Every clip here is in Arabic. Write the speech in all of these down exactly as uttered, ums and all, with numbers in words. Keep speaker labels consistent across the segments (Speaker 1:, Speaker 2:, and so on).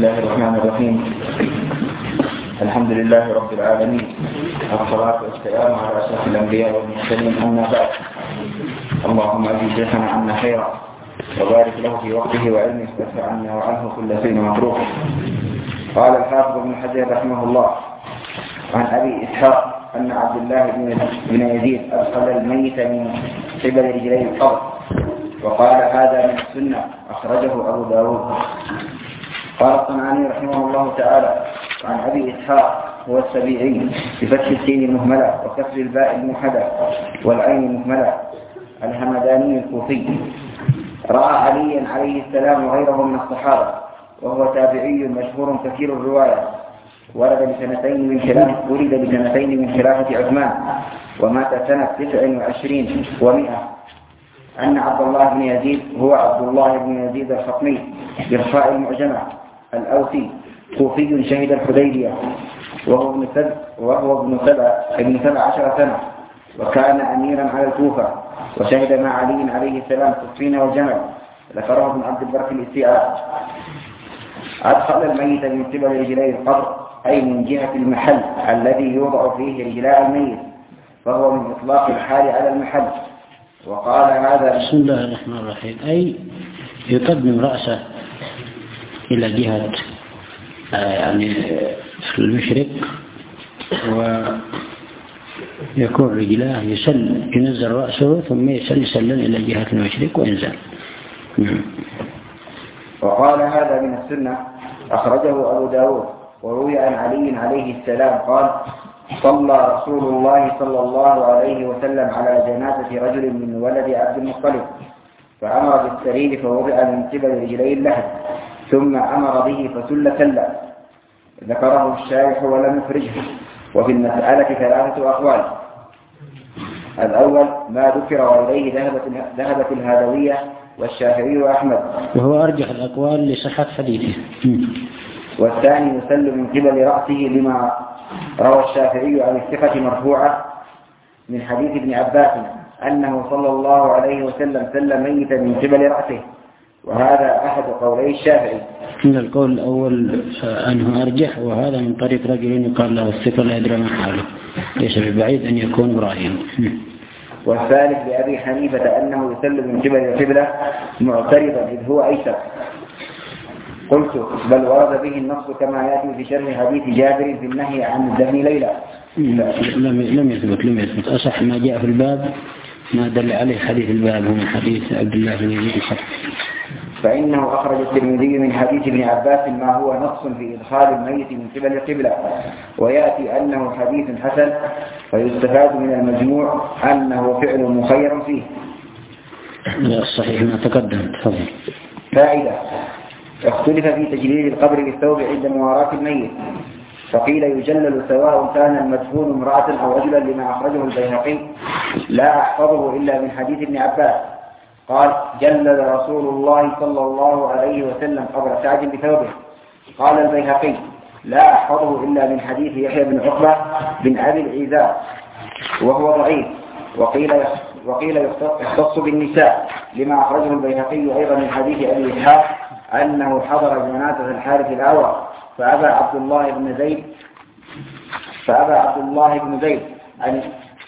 Speaker 1: الله الرحمن الرحيم. الحمد لله رب العالمين، والصلاة والسلام على أشرف الأنبياء والمرسلين، أما بعد. اللهم أجل شيخنا عنا خيرا وبارك له في وقته وعلمه وادفع عنا وعنه كل شيء مكروه. قال الحافظ ابن حجر رحمه الله عن أبي إسحاق أن عبد الله بن يزيد أدخل الميت من قبل رجلي القبر، وقال هذا من السنة، أخرجه أبو داود. قال الصنعاني رحمه الله تعالى عن أبي إسحاق هو السبيعي بفتح السين المهملة وكسر الباء الموحدة والعين المهملة الهمداني الكوفي، رأى عليا عليه السلام وغيره من الصحابة، وهو تابعي مشهور كثير الرواية، ولد بسنتين من خلافة ولد بسنتين من خلافة عثمان، ومات سنة تسع وعشرين ومئة. أن عبد الله بن يزيد هو عبد الله بن يزيد الخطمي برفاع المعجمة الأوسي، كوفي شهد الحديبية، وهو ابن سبع وهو ابن سبع ابن سبع عشر سنة، وكان أميرا على الكوفة، وشهد مع علي عليه السلام صفين والجمل، ذكره ابن عبد البر في الاستيعاب. أدخل الميت من قبل رجلي القبر، أي من جهة المحل الذي يوضع فيه رجلاء الميت، فهو من إطلاق الحال على المحل. وقال هذا
Speaker 2: بسم الله الرحمن الرحيم، أي يقدم رأسه إلى جهة يعني المشرق، ويكون رجلاه يسل ينزل رأسه ثم يسل يسلم إلى جهة المشرق وينزل.
Speaker 1: وقال هذا من السنة، أخرجه أبو داود. وروي عن علي عليه السلام قال صلى رسول الله صلى الله عليه وسلم على جنازة رجل من ولد عبد المطلب، فأمر بالسرير فوضع من قبل رجلي اللحد، ثم أمر به فسل سلا، ذكره الشارح ولم يخرجه. وفي المسألة ثلاثة أقوال: الأول ما ذكر وإليه ذهبت ذهبت الهادوية والشافعي وأحمد،
Speaker 2: وهو أرجح الأقوال لصحة حديثه.
Speaker 1: والثاني يسل من قبل رأسه لما روى الشافعي عن الثقة مرفوعة من حديث ابن عباس أنه صلى الله عليه وسلم سل ميتا من قبل رأسه، وهذا أحد قولي الشافعي.
Speaker 2: من القول الأول أنه أرجح، وهذا من طريق رجل يقال له الثقة لا يدري ما حاله، ليس ببعيد أن يكون إبراهيم.
Speaker 1: والثالث لأبي حنيفة أنه يسل من قبل القبلة معترضا إذ هو أيسر. قلت بل ورد به النص كما يأتي في شرح حديث جابر في النهي عن الدفن ليلة.
Speaker 2: لم لم يثبت لم يثبت أصح ما جاء في الباب ما دل عليه حديث الباب هو حديث عبد الله بن يزيد الخطمي،
Speaker 1: فإنه أخرج الترمذي من حديث ابن عباس ما هو نص في إدخال الميت من قبل القبلة، ويأتي أنه حديث حسن، فيستفاد من المجموع أنه فعل مخير فيه.
Speaker 2: الصحيح ما تقدم. تفضل.
Speaker 1: فائدة: اختلف في تجليل القبر بالثوب عند مواراة الميت، فقيل يجلل سواء كان المدفون امرأة أو رجلا، لما أخرجه البيهقي لا أحفظه إلا من حديث ابن عباس قال جلل رسول الله صلى الله عليه وسلم قبر سعد بثوبه. قال البيهقي لا أحفظه إلا من حديث يحيى بن عقبة بن أبي العزاء وهو ضعيف، وقيل وقيل يختص بالنساء، لما أخرجه البيهقي أيضا من حديث أبي إسحاق أنه حضر جنازة الحارث الأعور، فأبى عبد الله بن زيد فأبى عبد الله بن زيد أن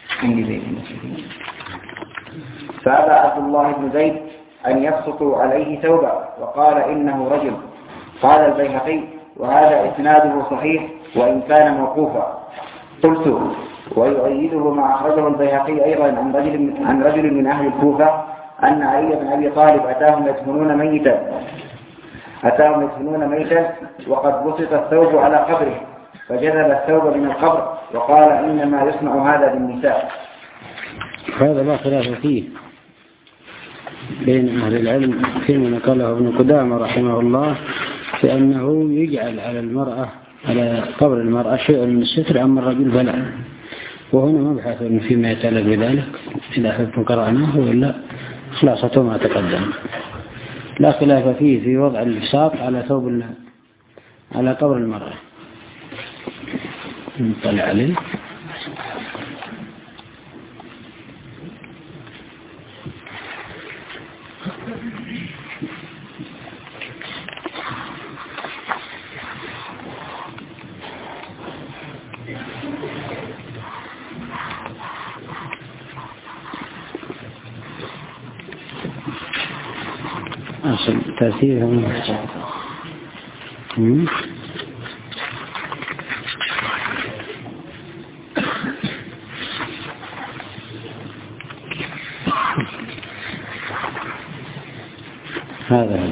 Speaker 1: فأبى عبد الله بن زيد أن يبسطوا عليه ثوبا، وقال إنه رجل. قال البيهقي وهذا إسناده صحيح وإن كان موقوفا. قلت ويؤيده ما أخرجه البيهقي أيضا عن رجل عن رجل من أهل الكوفة أن علي بن أبي طالب أتاهم يدفنون ميتا أتاهم يدفنون ميتا وقد بسط الثوب على قبره، فجذب الثوب من القبر وقال إنما يصنع هذا بالنساء.
Speaker 2: هذا لا خلاف فيه بين أهل العلم فيما نقله ابن قدامة رحمه الله، في أنه يجعل على المرأة على قبر المرأة شيء من الستر أما الرجل فلا. وهنا مبحث فيما يتعلق بذلك إذا حفظ قرأناه وإلا خلاصته ما تقدم. لا خلاف فيه في وضع البساط على ثوب على قبر المرأة. نطلع عليه. أصل ترتيبها هذا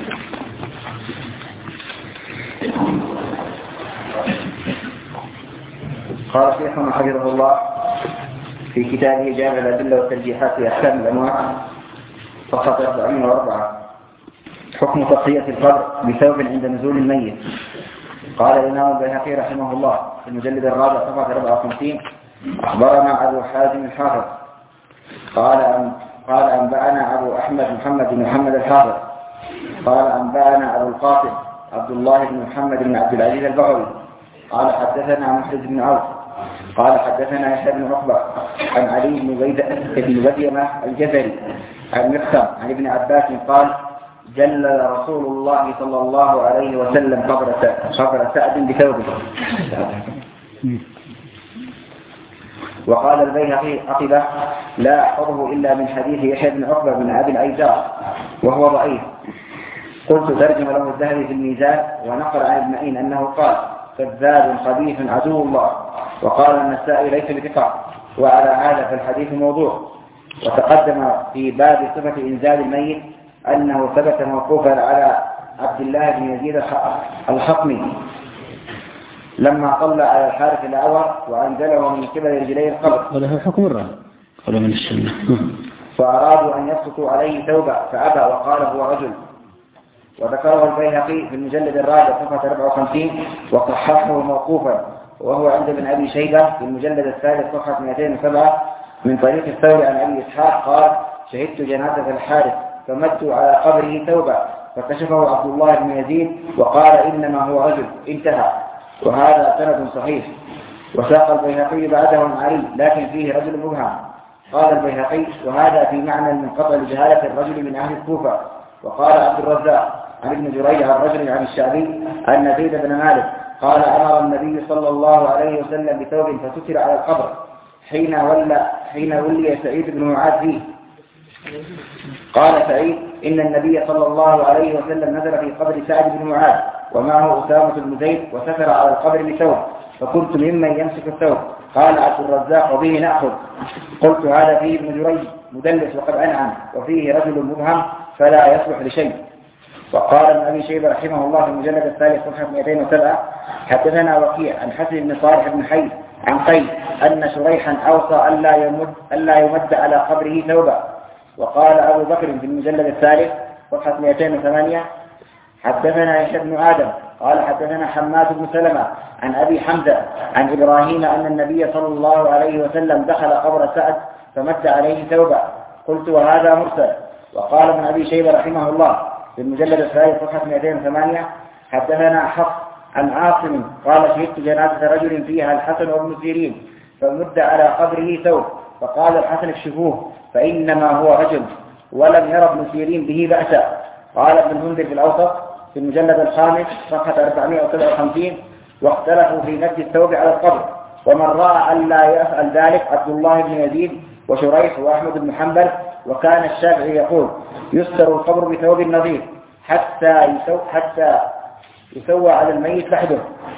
Speaker 1: قال شيخنا حفظه الله في كتابه جامع الأدلة والترجيحات في أحكام الأنواع صفحة أربعين وأربعة حكم تغطية القبر بثوب عند نزول الميت. قال الإمام البيهقي رحمه الله في المجلد الرابع صفحة أربعة وخمسين أخبرنا أبو حازم الحافظ قال أن قال أنبأنا أبو أحمد محمد بن محمد الحافظ قال أنبأنا أبو القاسم عبد الله بن محمد بن عبد العزيز البغوي قال حدثنا محرز بن عوف قال حدثنا يحيى بن عقبة عن علي بن بديمة الجزري عن مقسم عن ابن عباس قال جلل رسول الله صلى الله عليه وسلم قبر قبر سعد بثوبه. وقال البيهقي عقبه لا أحفظه إلا من حديث يحيى بن عقبة بن أبي الأيزار وهو ضعيف. قلت ترجم له الذهبي في الميزان ونقل عن ابن معين أنه قال كذاب خبيث عدو الله. وقال النسائي ليس بثقة وعلى هذا فالحديث موضوع. وتقدم في باب صفة إنزال الميت أنه ثبت موقوفا على عبد الله بن يزيد الحطمي لما طلع على الحارث الأعور وأنزله من قبل رجلي القبر
Speaker 2: وله حكم الرهن قالوا من السنة
Speaker 1: فأرادوا أن يسقطوا عليه ثوبا فأبى وقال هو رجل. وذكره البيهقي في المجلد الرابع صفحة أربعة وخمسين وصححه موقوفا وهو عند ابن أبي شيبة في المجلد الثالث صفحة مئتين وسبعة من طريق الثوري عن أبي إسحاق قال شهدت جنازة الحارث فمدوا على قبره ثوبا فكشفه عبد الله بن يزيد وقال إنما هو رجل انتهى. وهذا سند صحيح. وساق البيهقي بعده عن علي لكن فيه رجل مبهم. قال البيهقي وهذا في معنى منقطع لجهالة الرجل من أهل الكوفة. وقال عبد الرزاق عن ابن جريج عن رجل عن الشعبي أن زيد بن مالك قال أمر النبي صلى الله عليه وسلم بثوب فستر على القبر حين ولى حين ولي سعيد بن معاذ فيه. قال سعيد إن النبي صلى الله عليه وسلم نزل في قبر سعد بن معاذ ومعه أسامة بن زيد وسفر على القبر بثوب فكنت ممن يمسك الثوب. قال عبد الرزاق وبه نأخذ. قلت هذا فيه ابن جريج مدلس وقد أنعم وفيه رجل مبهم فلا يصلح لشيء. وقال ابن أبي شيبة رحمه الله في المجلد الثالث صفحة مئتين وسبعة حدثنا وكيع عن حسن بن صالح بن حي عن قيس أن شريحا أوصى ألا يمد, ألا يمد على قبره ثوبا. وقال أبو بكر في المجلد الثالث صفحة مئتين وثمانية حدثنا يحيى بن آدم قال حدثنا حماد بن سلمة عن أبي حمزة عن إبراهيم أن النبي صلى الله عليه وسلم دخل قبر سعد فمد عليه ثوبا. قلت وهذا مرسل. وقال ابن أبي شيبة رحمه الله في المجلد الثالث صفحة مئتين وثمانية حدثنا حفص عن عاصم قال شهدت جنازة رجل فيها الحسن وابن سيرين فمد على قبره ثوب فقال الحسن اكشفوه فإنما هو رجل ولم يرى ابن سيرين به بأسا. قال ابن المنذر في الأوسط في المجلد الخامس صفحة أربعمائة وسبعة وخمسين واختلفوا في نفس الثوب على القبر. ومن رأى أن لا يفعل ذلك عبد الله بن يزيد وشريح وأحمد بن حنبل. وكان الشافعي يقول يستر القبر بثوب نظيف حتى يسوى, حتى يسوى على الميت لحده.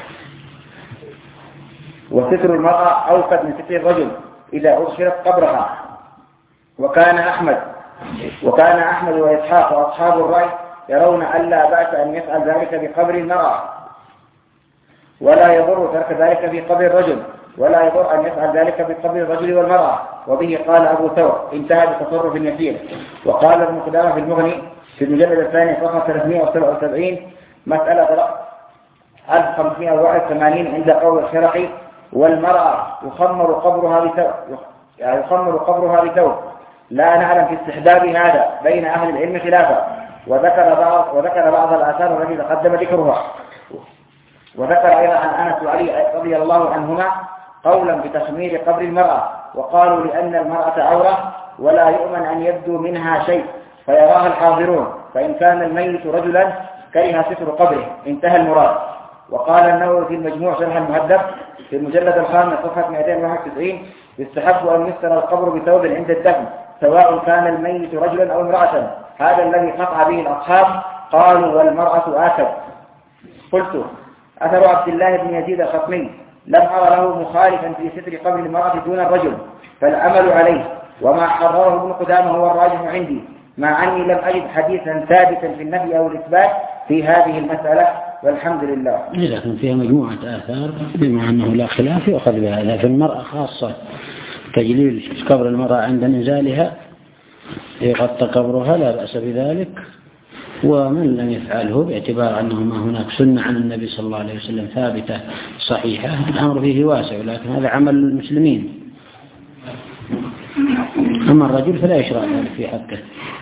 Speaker 1: وستر المرأة أوفد من ستر الرجل إذا أغشرت قبرها. وكان أحمد وكان أحمد وإسحاق وأصحاب الرأي يرون أن لا بأس أن يفعل ذلك بقبر المرأة ولا يضر ترك ذلك في قبر الرجل ولا يضر أن يفعل ذلك بقبر الرجل والمرأة. وبه قال أبو ثور انتهى بتصرف يسير. وقال ابن قدامة في المغني في المجلد الثاني صفحة ثلاثمائة وسبعة وسبعين مسألة ألف وخمسمائة وواحد وثمانين عند قول الخرقي والمرأة يخمر قبرها بثوب يعني يخمر قبرها بثوب. لا نعلم في استحباب هذا بين أهل العلم خلافا. وذكر بعض وذكر بعض الآثار التي تقدم ذكرها. وذكر أيضا عن أنس وعلي رضي الله عنهما قولا بتخمير قبر المرأة وقالوا لأن المرأة عورة ولا يؤمن أن يبدو منها شيء فيراها الحاضرون فإن كان الميت رجلا كره ستر قبره انتهى المراد. وقال النووي في المجموع شرح المهذب في المجلد الخامس صفحة مئتين وواحد وتسعين يستحب أن يستر القبر بثوب عند الدفن سواء كان الميت رجلا أو امرأة هذا الذي قطع به الأصحاب. قالوا والمرأة آكد. قلت أثر عبد الله بن يزيد الخطمي لم أرى له مخالفا في ستر قبل المرأة دون الرجل، فالعمل عليه، وما حرره ابن قدامة هو الراجح عندي، مع أني لم أجد حديثا ثابتا في النفي أو الإثبات في هذه المسألة، والحمد لله.
Speaker 2: لكن فيها مجموعة آثار بما أنه لا خلاف يؤخذ بهذا. في المرأة خاصة تجليل قبر المرأة عند نزالها يغطى قبرها لا بأس بذلك، ومن لم يفعله باعتبار أنه ما هناك سنة عن النبي صلى الله عليه وسلم ثابتة صحيحة الأمر فيه واسع، لكن هذا عمل المسلمين. أما الرجل فلا يشرع ذلك في حقه.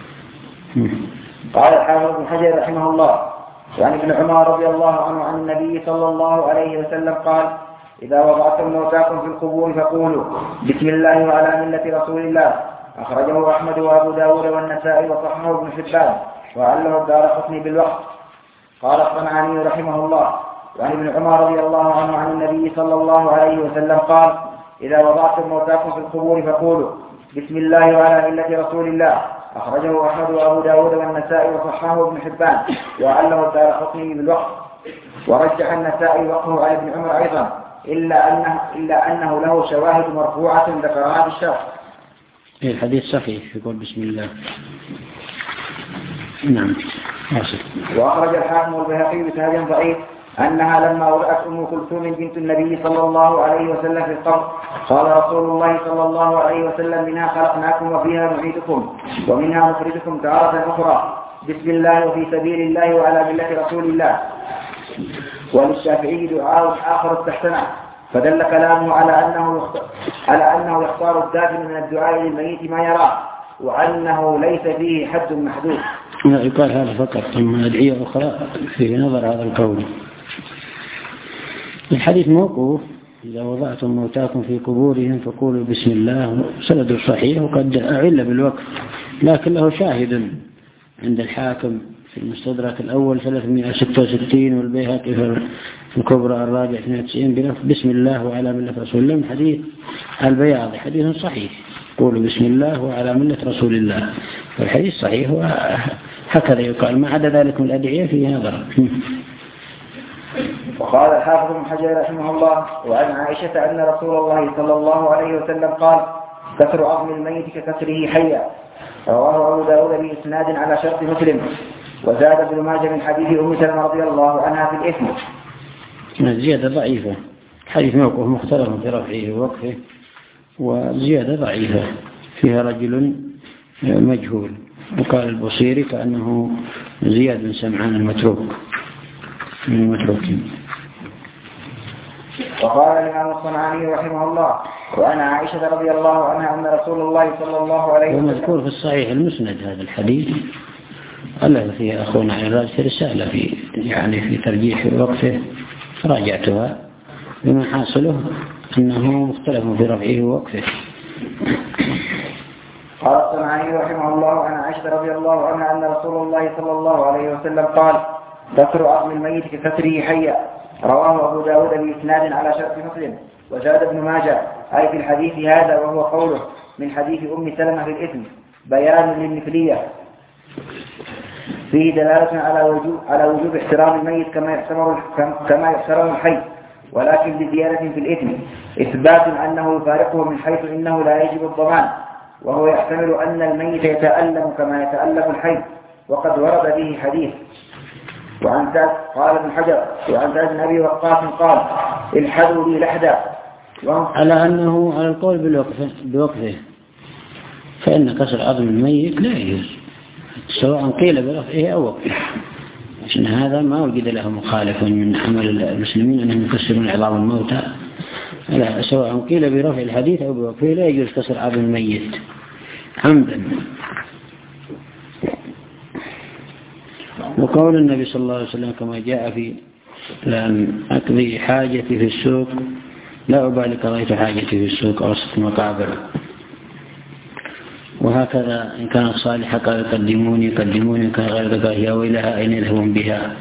Speaker 1: قال الحافظ بن حجر رحمه الله وعن ابن عمر رضي الله عنه عن النبي صلى الله عليه وسلم قال إذا وضعتم موتاكم في القبور فقولوا بسم الله وعلى ملة رسول الله. أخرجه أحمد وأبو داود والنسائي وصححه ابن حبان وعله الدارقطني بالوقت. قال الصنعاني رحمه الله وعن ابن عمر رضي الله عنه عن النبي صلى الله عليه وسلم قال إذا وضعتم موتاكم في القبور فقولوا بسم الله وعلى ملة رسول الله. أخرجه أحمد وأبو داود والنسائي وصححه ابن حبان وعله الدارقطني بالوقت. ورجح النسائي وقفه على ابن عمر أيضا إلا أنه, إلا أنه له شواهد مرفوعة ذكرها في الشرح.
Speaker 2: الحديث صحيح يقول بسم الله. نعم.
Speaker 1: وأخرج الحاكم والبيهقي بسند ضعيف أنها لما وضعت أم كلثوم بنت النبي صلى الله عليه وسلم في القبر قال رسول الله صلى الله عليه وسلم منها خلقناكم وفيها نعيدكم ومنها نخرجكم تارة أخرى بسم الله وفي سبيل الله وعلى ملة رسول الله. وللشافعي دعاء آخر استحسنه، فدل كلامه على أنه على أنه يختار الدافن من الدعاء للميت ما يراه، وأنه ليس فيه حد محدود.
Speaker 2: لا يقال هذا فقط، ثم أدعية أخرى في نظر هذا القول. الحديث موقوف إذا وضعتم موتاكم في قبورهم فقولوا بسم الله، سند صحيح وقد أعل بالوقف، لكن له شاهد عند الحاكم في المستدرك الأول ثلاثمائة وستة وستين والبيهقي في الكبرى الرابع اثنين وتسعين بلفظ بسم الله وعلى ملة رسول الله من حديث البياضي، حديث صحيح قولوا بسم الله وعلى ملة رسول الله، والحديث صحيح وهكذا يقال، ما عدا ذلك من الأدعية فيه نظر.
Speaker 1: وقال الحافظ بن حجر رحمه الله وعن عائشة أن رسول الله صلى الله عليه وسلم قال كسر عظم الميت ككسره حيا. رواه أبو داود بإسناد على شرط مسلم. وزاد ابن ماجه من حديث أم سلمة رضي الله عنها في الإثم.
Speaker 2: زيادة ضعيفة، حديث موقف مختلف في رفعه ووقفه، وزيادة ضعيفة فيها رجل مجهول، وقال البصيري كأنه زياد بن سمعان المتروك من المتروكين.
Speaker 1: وقال الإمام الصنعاني رحمه الله وعن عائشة رضي الله عنها أن رسول الله صلى الله عليه وسلم
Speaker 2: ومذكور في الصحيح المسند هذا الحديث الذي فيه أخونا عراج في رسالة في يعني في ترجيح وقفه راجعتها بما حاصله أنه مختلف في رفعه ووقفه.
Speaker 1: قال الصنعاني رحمه الله عن عائشة رضي الله عنها أن رسول الله صلى الله عليه وسلم قال كسر عظم الميت ككسره حيا. رواه أبو داود بإسناد على شرط مسلم. وزاد ابن ماجه أي في الحديث هذا وهو قوله من حديث أم سلمة في الإثم بيان للمثلية فيه دلالة على وجوب على وجوب احترام الميت كما يحترم كما يحترم الحي، ولكن بزيادة في الإثم إثبات أنه يفارقه من حيث إنه لا يجب الضمان، وهو يحتمل أن الميت يتألم كما يتألم الحي، وقد ورد به حديث. وعن ذلك قال ابن حجر وعن ذلك النبي وقاص قال الحدوا لي لحدا،
Speaker 2: على أنه على القول بالوقفه, بوقفه فإن كسر عظم الميت لا يجوز سواء قيل برفعه أو وقفه، عشان هذا ما وجد له مخالف من عمل المسلمين أنهم يكسرون عظام الموتى، لا سواء قيل برفع الحديث أو بوقفه لا يجوز كسر عظم الميت عمدا. وقول النبي صلى الله عليه وسلم كما جاء في لأن أقضي حاجتي في السوق لا أبالي قضيت حاجتي في السوق أو وسط مقابر، وهكذا إن كانت صالحة قال قدموني قدموني كان غير ذلك يا ويلها أين يذهبون بها.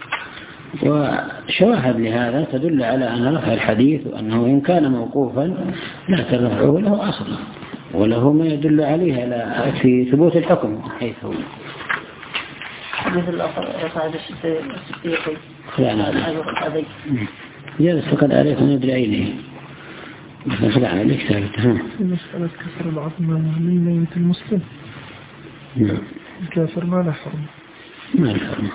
Speaker 2: وشواهد لهذا تدل على أن رفع الحديث وأنه إن كان موقوفا لا ترفعه له أصلا، وله ما يدل عليه على في ثبوت الحكم حيث هو
Speaker 3: حديث الأخر قاعد الستيقي
Speaker 2: لا لا جالس فقد عليك ندري أينه مثلا فقد عليك ثابت ها
Speaker 4: مسألة كسر العظم من ميت المسلم
Speaker 2: نعم
Speaker 4: الكافر ما له حرمة
Speaker 2: ما له حرمة.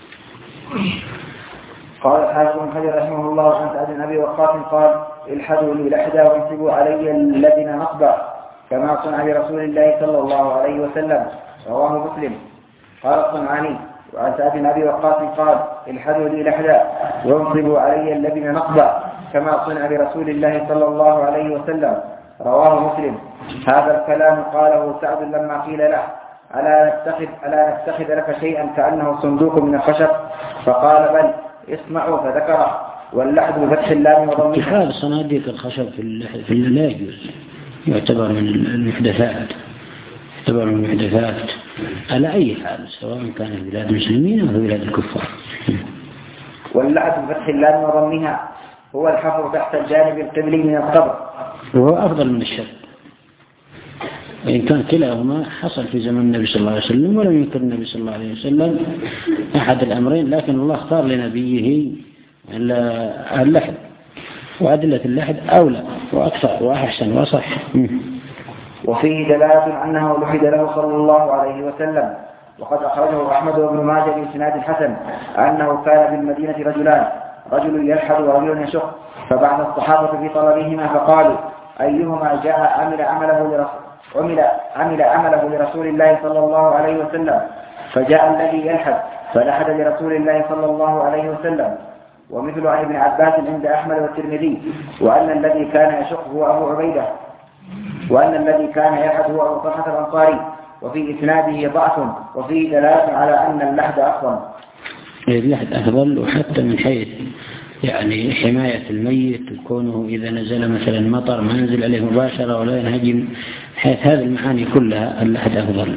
Speaker 1: قال الحافظ بن حجر رحمه الله عن سعد بن أبي وقاص قال الحدوا لي لحدا وانصبوا علي الذين نصبا كما صنع برسول الله صلى الله عليه وسلم رواه مسلم. قال الصنعاني وعن سعد بن أبي وقاص قال الحدوا لي لحدا وانصبوا علي الذين نصبا كما صنع برسول الله صلى الله عليه وسلم رواه مسلم. هذا الكلام قاله سعد لما قيل له ألا نتخذ, ألا نتخذ لك شيئا كأنه صندوق من الخشب فقال بل اسمعوا فذكره واللحد بفتح اللام وضمها.
Speaker 2: اتخاذ صناديق الخشب في لا يجوز يعتبر من المحدثات يعتبر من المحدثات على أي حال سواء كان في بلاد المسلمين أو في بلاد الكفار.
Speaker 1: واللحد بفتح اللام وضمها هو الحفر تحت الجانب القبلي من القبر
Speaker 2: وهو أفضل من الشرك وإن كان كلاهما حصل في زمن النبي صلى الله عليه وسلم ولم ينكر النبي صلى الله عليه وسلم أحد الأمرين لكن الله اختار لنبيه اللحد وأدلة اللحد أولى وأكثر وأحسن وصح.
Speaker 1: وفيه دلالة أنه لحد له صلى الله عليه وسلم وقد أخرجه أحمد بن ماجه بإسناد حسن أنه كان بالمدينة رجلان رجل يلحد ورجل يشق فبعث الصحابة في طلبهما فقالوا أيهما جاء عمل عمله لرسول عمل عمل عمله لرسول الله صلى الله عليه وسلم فجاء الذي يلحد فلحد لرسول الله صلى الله عليه وسلم. ومثل عن ابن عباس عند أحمد والترمذي وأن الذي كان يشق هو أبو عبيدة وأن الذي كان يلحد هو أبو طلحة الأنصاري وفي إسناده ضعف وفيه دلالة على أن اللحد أفضل.
Speaker 2: اللحد أفضل وحتى من حيث يعني حماية الميت كونه إذا نزل مثلا مطر ما ينزل عليه مباشرة ولا ينهجم حيث هذه المعاني كلها اللحد أفضل.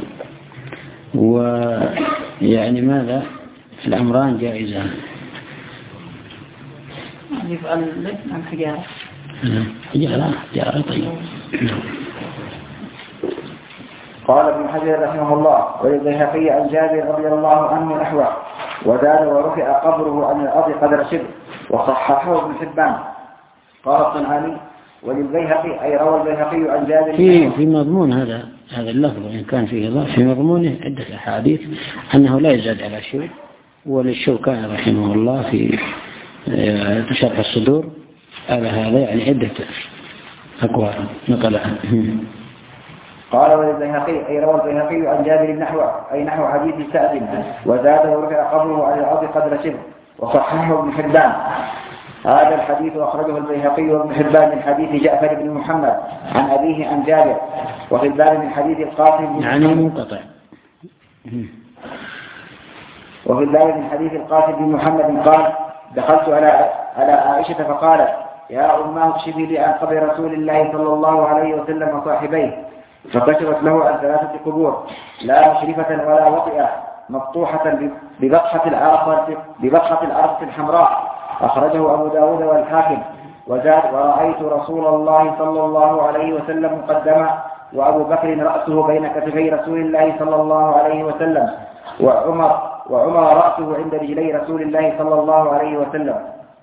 Speaker 2: ويعني ماذا الأمران جائزان
Speaker 3: يفعل لك عن حجارة
Speaker 2: حجارة حجارة طيب.
Speaker 1: قال ابن حجر رحمه الله وللبيهقي عن جابر رضي الله عنه نحوه وزاد ورفع قبره عن الأرض قدر شبر وصححه ابن حبان. قال الصنعاني وللبيهقي أي روى البيهقي عن جابر
Speaker 2: في في مضمون هذا هذا اللفظ إن كان فيه ضعف في مضمونه عدة أحاديث أنه لا يزاد على شيء. وللشوكاني رحمه الله في شرح الصدور على هذا يعني عدة أقوال نقل عنه.
Speaker 1: قال وللبيهقي أي روى البيهقي عن جابر نحو أي نحو حديث سعد وزاد ورفع قبره على الأرض قدر شبر وصححه ابن حبان. هذا الحديث أخرجه البيهقي وابن حبان من حديث جعفر بن محمد عن أبيه عن جابر وفي الباب من حديث القاسم
Speaker 2: يعني منقطع
Speaker 1: وفي الباب من حديث القاسم بن محمد قال دخلت على على عائشة فقالت يا أماه اكشفي لي عن قبر رسول الله صلى الله عليه وسلم وصاحبيه فكشفت له عن ثلاثة قبور لا مشرفة ولا وطئة مبطوحة ببطحة العرصة ببطحة العرصة الحمراء أخرجه أبو داود والحاكم. وزاد ورأيت رسول الله صلى الله عليه وسلم مقدما وأبو بكر رأسه بين كتفي رسول الله صلى الله عليه وسلم وعمر وعمر رأسه عند رجلي رسول الله صلى الله عليه وسلم.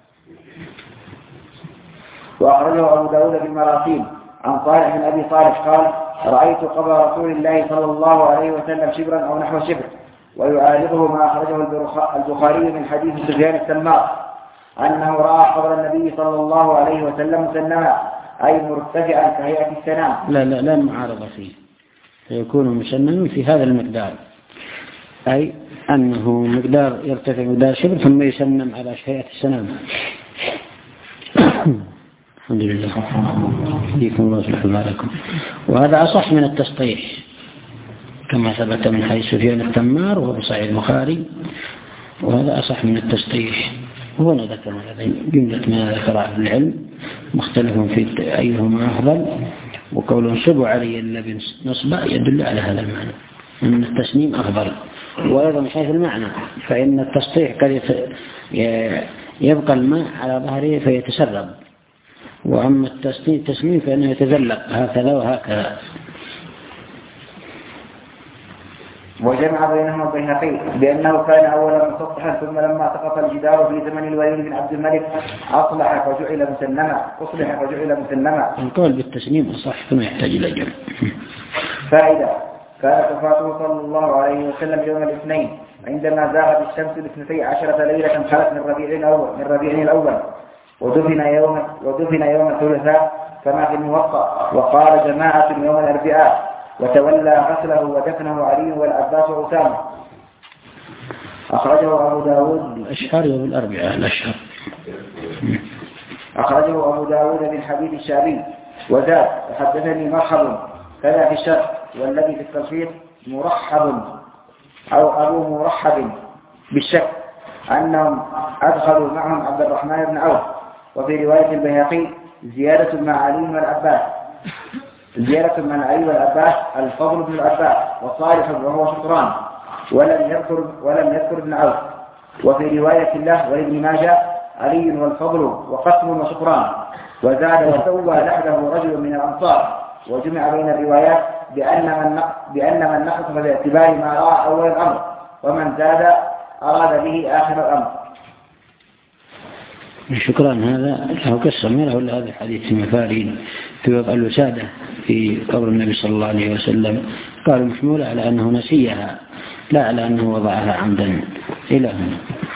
Speaker 1: وأخرجه أبو داود بالمراسيل عن صالح بن أبي صالح قال رأيت قبر رسول الله صلى الله عليه وسلم شبرا أو نحو شبر. ويعارضه ما أخرجه البخاري من حديث سفيان السمار أنه رأى قبر النبي صلى الله عليه وسلم مسنما أي مرتفعا كهيئة السنام.
Speaker 2: لا لا لا معارضة فيه فيكون مسنما في هذا المقدار أي أنه مقدار يرتفع مقدار شبر ثم يسنم على هيئة السنام. الحمد لله فيكم الله سبحانه لكم. وهذا أصح من التسطيح كما ثبت من حديث سفيان التمار وهو صحيح البخاري وهذا أصح من التسطيح. وهنا ذكر جملة ما ذكر أهل العلم مختلف في أيهما أفضل وقول انصبوا علي الذي نصب يدل على هذا المعنى أن التسنيم أفضل. وأيضا من حيث المعنى فإن التسطيح قد يبقى الماء على ظهره فيتسرب وأما التسليم فإنه يتذلق هكذا وهكذا.
Speaker 1: وجمع بينهما البيهقي بأنه كان أولا مسطحا ثم لما سقط الجدار في زمن الوليد بن عبد الملك أصلح فجعل مسنما أصلح فجعل مسنما.
Speaker 2: القول بالتسليم أصح ثم يحتاج إلى جمع.
Speaker 1: فائدة: كانت وفاته صلى الله عليه وسلم يوم الاثنين عندما زاغت الشمس باثنتي عشرة ليلة خلت من ربيع الأول من ربيع الأول ودفن يوم ودفن يوم الثلاثاء كما في الموقع. وقال جماعة يوم الأربعاء، وتولى غسله ودفنه علي والعباس وأسامة. أخرجه أبو داود
Speaker 2: الأشهر يوم الأربعاء الأشهر.
Speaker 1: أخرجه أبو داود من حديث الشعبي وزاد: حدثني مرحب كذا في الشرح، والذي في التلخيص مرحب أو أبو مرحب بالشك أنهم أدخلوا معهم عبد الرحمن بن عوف. وفي رواية البيهقي زيادة مع علي والعباس زيادة مع علي والعباس الفضل بن العباس وصالح وهو شطران، ولم يذكر ولم يذكر ابن عوف. وفي رواية الله ولابن ماجه علي والفضل وقسم وشطران. وزاد: وسوى لحده رجل من الأنصار. وجمع بين الروايات بأن من بأن من نقص باعتبار ما رأى أول الأمر، ومن زاد أراد به آخر الأمر.
Speaker 2: شكرا. هذا له قصة ما له إلا هذا الحديث في مفاريد في وضع الوسادة في قبر النبي صلى الله عليه وسلم. قالوا محمولة على أنه نسيها لا على أنه وضعها عمدا. إلى هنا.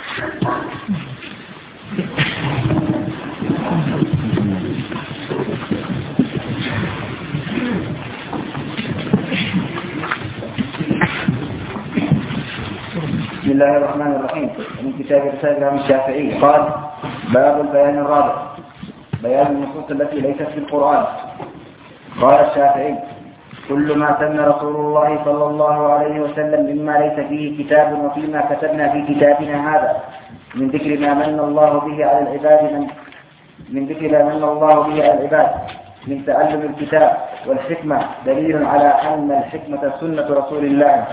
Speaker 1: بسم الله الرحمن الرحيم. من كتاب رسالة الإمام الشافعي قال: باب البيان الرابع، بيان النصوص التي ليست في القرآن. قال الشافعي: كل ما سن رسول الله صلى الله عليه وسلم مما ليس فيه كتاب وفيما كتبنا في كتابنا هذا من ذكر ما من الله به على العباد من من ذكر ما من الله به على العباد من تعلم الكتاب والحكمة دليل على أن الحكمة سنة رسول الله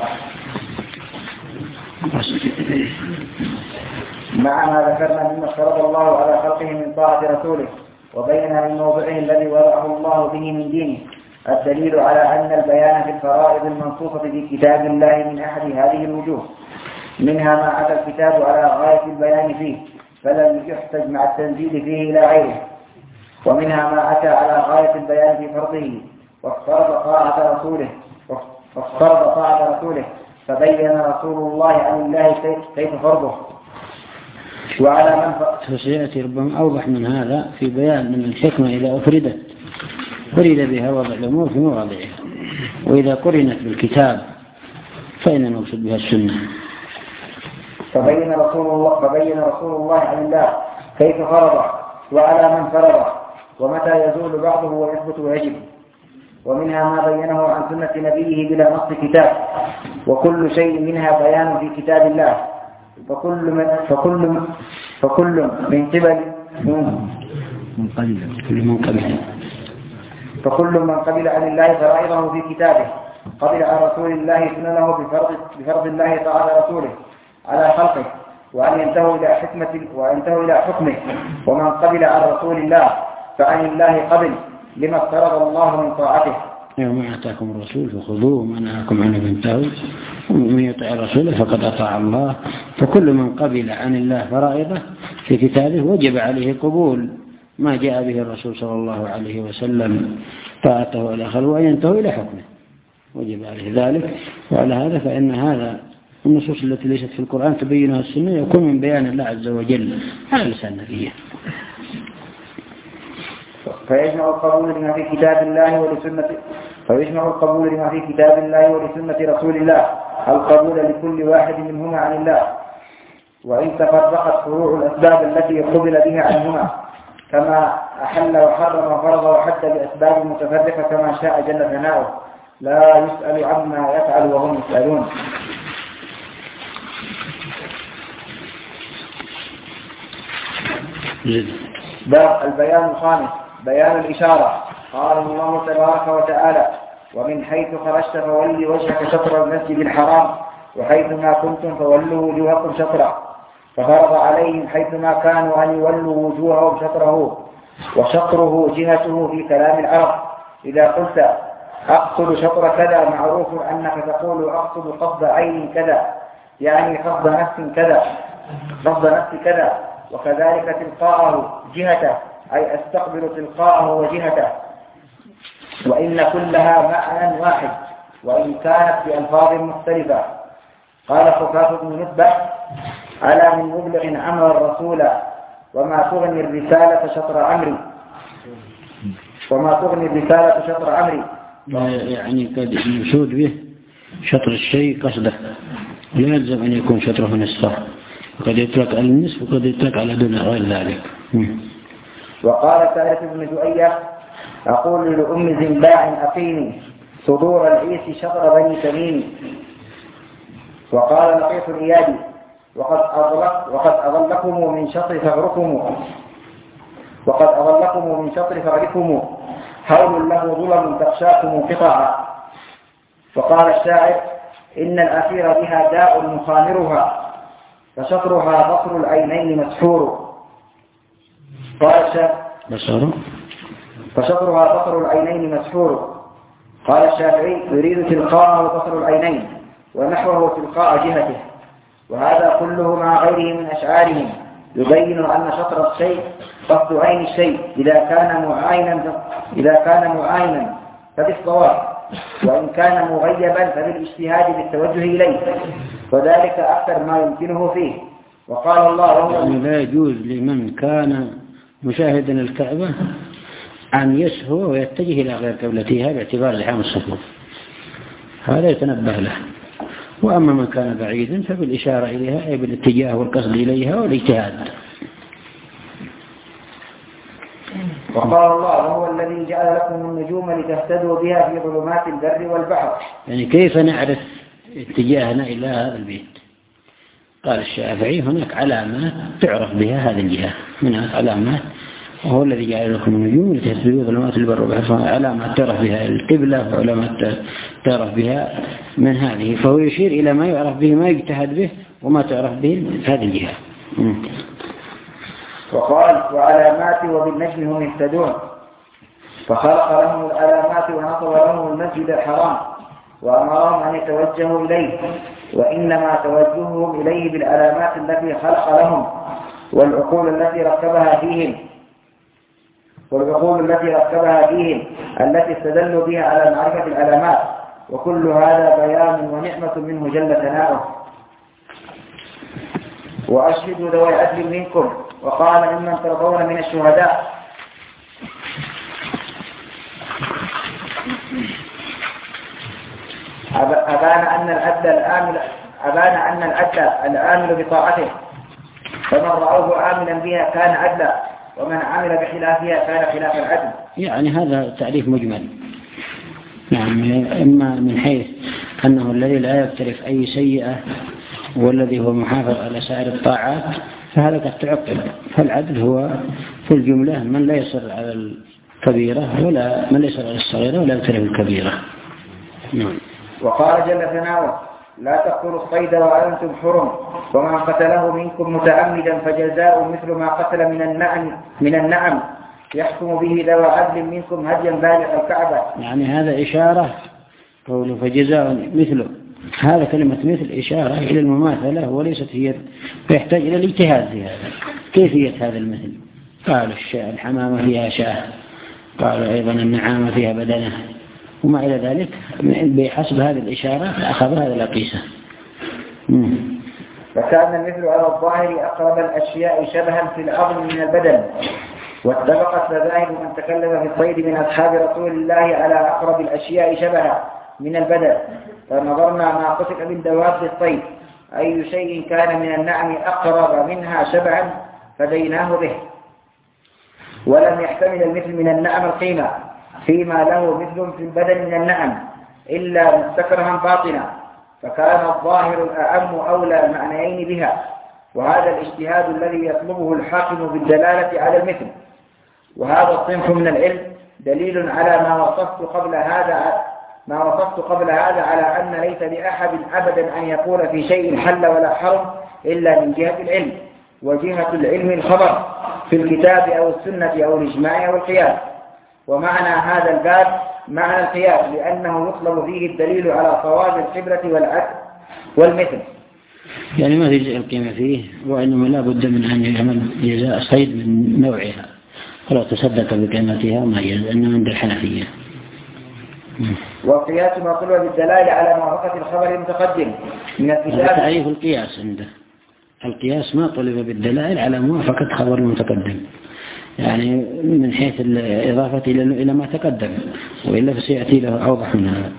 Speaker 1: مع ما ذكرنا مما افترض الله على خلقه من طاعة رسوله، وبينها من موضعه الذي وضعه الله به من دينه الدليل على أن البيان في الفرائض المنصوصة في كتاب الله من أحد هذه الوجوه، منها ما أتى الكتاب على غاية البيان فيه فلم يحتج مع التنزيل فيه إلى غيره، ومنها ما أتى على غاية البيان في فرضه وافترض طاعة رسوله وافترض طاعة رسوله فبين رسول الله عن الله كيف فرضه. وعلى من
Speaker 2: سيأتي ربما أوضح من هذا في بيان أن الحكمة إذا أفردت فرد بها وضع الأمور في مواضعها، وإذا قرنت بالكتاب فإن نقصد بها السنة.
Speaker 1: فبين رسول الله فبين رسول الله عن الله كيف فرضه وعلى من فرضه ومتى يزول بعضه ويثبت ويجب. ومنها ما بينه عن سنة نبيه بلا نص كتاب، وكل شيء منها بيان في كتاب الله، فكل من فكل فكل من قبل
Speaker 2: من قبل كل من قبل
Speaker 1: فكل من قبل عن الله فرائضه في كتابه قبل عن رسول الله سننه بفرض بفرض الله تعالى رسوله على خلقه، وأن ينتهوا إلى حكمة وأن ينتهوا إلى حكمه. ومن قبل عن رسول الله فعن الله قبل لما افترض الله من طاعته.
Speaker 2: وما آتاكم الرسول فخذوه وما نهاكم عنه فانتهوا ومن يطع الرسول فقد أطاع الله. فكل من قبل عن الله فرائضه في كتابه وجب عليه قبول ما جاء به الرسول صلى الله عليه وسلم طاعته إلى خلوه وأن ينتهوا إلى حكمه، وجب عليه ذلك. وعلى هذا فإن هذا النصوص التي ليست في القرآن تبينها السنة يكون من بيان الله عز وجل على لسان نبيه.
Speaker 1: فيجمع القبول لما في كتاب الله ولسنة فيجمع القبول لما في كتاب الله ولسنة رسول الله القبول لكل واحد منهما عن الله، وإن تفرقت فروع الأسباب التي قبل بها عنهما كما أحل وحرم وفرض وحد بأسباب متفرقة كما شاء جل ثناؤه لا يسأل عما يفعل وهم يسألون. باب البيان الخامس بيان الإشارة. قال الله تبارك وتعالى: ومن حيث خرجت فولي وجهك شطر المسجد الحرام وحيثما كنتم فولوا وجوهكم شطره، ففرض عليهم حيثما كانوا أن يولوا وجوههم شطره وشطره جهته في كلام العرب. إذا قلت أقصد شطر كذا معروف أنك تقول أقصد قصد عين كذا، يعني قصد نفس كذا، قصد نفس كذا. وكذلك تلقاءه جهته، أي أستقبل تلقاءه وجهته، وإن كلها معنى واحد وإن كانت بألفاظ مختلفة. قال خفاف بن نتبة: على من مبلغ عمر الرسول وما تغني الرسالة شطر عمري، وما تغني الرسالة شطر عمري.
Speaker 2: يعني قد يشود به شطر الشيء قصده، لا يلزم أن يكون شطره نصفه، وقد يترك على النصف وقد يترك على دون غير ذلك.
Speaker 1: وقال ثالث بن جؤية: أقول لأم زنباع أقيني صدور العيس شطر بني تميم. وقال لقيط الإيادي: وقد أضلق وقد أضلكم من شطر ثغركم وقد أضلكم من شطر ثغركم حول له ظلم تخشاكم قطعا. وقال الشاعر: إن الأثير بها داء مخامرها فشطرها بصر العينين مسحور. قال الشاعر: فشطرها بصر العينين مسحور. قال الشافعي: يريد تلقاءه بصر العينين ونحوه تلقاء جهته. وهذا كله مع غيره من أشعارهم يبين أن شطر الشيء قصد عين الشيء إذا كان معاينا إذا كان معاينا فبالصواب، وإن كان مغيبا فبالاجتهاد بالتوجه إليه، وذلك أكثر ما يمكنه فيه. وقال الله:
Speaker 2: يعني لا يجوز لمن كان مشاهدا الكعبة أن يسهو ويتجه إلى غير قبلتها باعتبار لحام الصفوف، هذا يتنبه له. وأما من كان بعيدا فبالإشارة إليها أي بالاتجاه والقصد إليها والاجتهاد.
Speaker 1: وقال الله: وهو الذي جعل لكم النجوم لتهتدوا بها في ظلمات البر والبحر.
Speaker 2: يعني كيف نعرف اتجاهنا إلى هذا البيت؟ قال الشافعي: هناك علامات تعرف بها هذه الجهة، منها علامات، وهو الذي جعل لكم النجوم لتهتدوا ظلمات البر والبحر، علامات تعرف بها القبلة وعلامات تعرف بها من هذه، فهو يشير إلى ما يعرف به ما يجتهد به وما تعرف به هذه الجهة.
Speaker 1: وقال: وعلامات وبالنجم هم يهتدون. فخلق لهم العلامات ونصب لهم المسجد الحرام وأمرهم أن يتوجهوا إليه، وإنما توجههم إليه بالعلامات التي خلق لهم والعقول التي ركبها فيهم والعقول التي ركبها فيهم التي استدلوا بها على معرفة العلامات. وكل هذا بيان ونعمة منه جل ثناؤه. وأشهدوا ذوي عدل منكم. وقال: ممن ترضون من الشهداء أبان أن العدل الآمل أبان أن العدل الآمل بطاعته، فمن رأوه آملا بها كان عدلا، ومن عمل بخلافها كان خلاف العدل.
Speaker 2: يعني هذا تعريف مجمل. نعم، إما من حيث أنه الذي لا يقترف أي سيئة والذي هو محافظ على سائر الطاعات فهذا قد تعقب. فالعدل هو في الجملة من لا يصر على الكبيرة ولا من لا يصر على الصغيرة ولا يقترف الكبيرة. نعم.
Speaker 1: وقال جل ثناؤه: لا تقتلوا الصيد وأنتم حرم، ومن قتله منكم متعمدا فجزاء مثل ما قتل من النعم من النعم يحكم به ذوى عدل منكم هديا بالغ الكعبة.
Speaker 2: يعني هذا إشارة، قوله فجزاء مثله، هذا كلمة مثل إشارة إلى المماثلة وليست هي، فيحتاج إلى الاجتهاد في هذا. كيفية هذا المثل؟ قال الشاء الحمامة فيها شاة، قال أيضا النعامة فيها بدنة، وما إلى ذلك بحسب هذه الإشارة أخذ هذا القيسة.
Speaker 1: فكان المثل على الظاهر أقرب الأشياء شبها في العظم من البدن. واتفقت مذاهب من تكلم في الصيد من أصحاب رسول الله على أقرب الأشياء شبها من البدن. فنظرنا ما قتل من دواب الصيد أي شيء كان من النعم أقرب منها شبعا فديناه به. ولم يحتمل المثل من النعم القيمة فيما له مثل في البدن من النعم إلا مستكرها باطنا، فكان الظاهر الأعم أولى المعنيين بها. وهذا الاجتهاد الذي يطلبه الحاكم بالدلالة على المثل. وهذا الصنف من العلم دليل على ما وصفت قبل هذا ما وصفت قبل هذا على أن ليس لأحد أبدا أن يقول في شيء حل ولا حرم إلا من جهة العلم، وجهة العلم الخبر، في الكتاب أو السنة أو الإجماع أو القياس. ومعنى هذا الباب معنى القياس، لأنه يطلب فيه الدليل على صواب القبلة والعدل والمثل.
Speaker 2: يعني ما في القيمة فيه، وإنما لا بد من أن يعمل جزاء صيد من نوعها، فلا تصدق بقيمتها ما يجوز، إنما عند الحنفية.
Speaker 1: والقياس ما طلب بالدلائل على موافقة الخبر المتقدم من الكتاب.
Speaker 2: تعريف القياس عنده، القياس ما طلب بالدلائل على موافقة خبر المتقدم، يعني من حيث الإضافة إلى ما تقدم، وإلا فسيأتي له أوضح من هذا.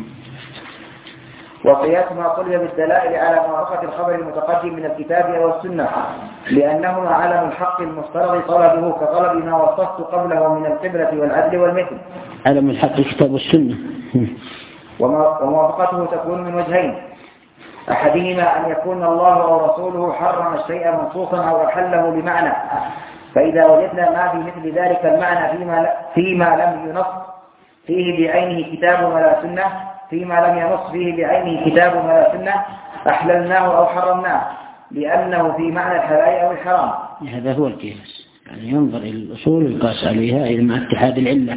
Speaker 1: وقياس ما طلب بالدلائل على موافقة الخبر المتقدم من الكتاب أو السنة، لأنهما علم الحق المفترض طلبه كطلب ما وصفت قبله من القبلة والعدل والمثل.
Speaker 2: علم الحق الكتاب والسنة.
Speaker 1: وموافقته تكون من وجهين: أحدهما أن يكون الله أو رسوله حرم الشيء منصوصا أو أحله بمعنى، فإذا وجدنا ما في مثل ذلك المعنى فيما, فيما لم ينص فيه بعينه كتاب ولا سنة فيما لم ينص فيه بعينه كتاب ولا سنة أحللناه أو حرمناه، لأنه في معنى الحلال أو الحرام.
Speaker 2: هذا هو القياس، يعني ينظر إلى الأصول ويقاس عليها إلى مع اتحاد العلة.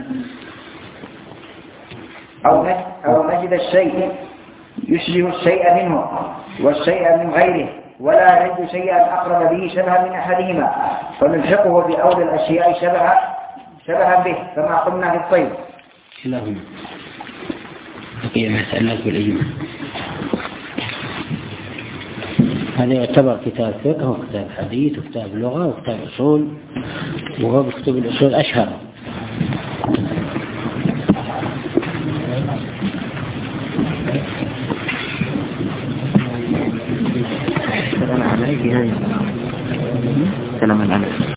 Speaker 1: أو أو نجد الشيء يشبه الشيء منه والشيء من غيره، ولا نجد شيئا أقرب به شبها من أحدهما، فنلحقه بأول الأشياء شبها شبها به، كما قلنا في الصيد.
Speaker 2: كلاهما بقي مسألة بالإجماع. هذا يعتبر كتاب فقه وكتاب حديث وكتاب لغة وكتاب أصول، وهو بكتب الأصول أشهر.
Speaker 1: سلام عليك. سلام عليك.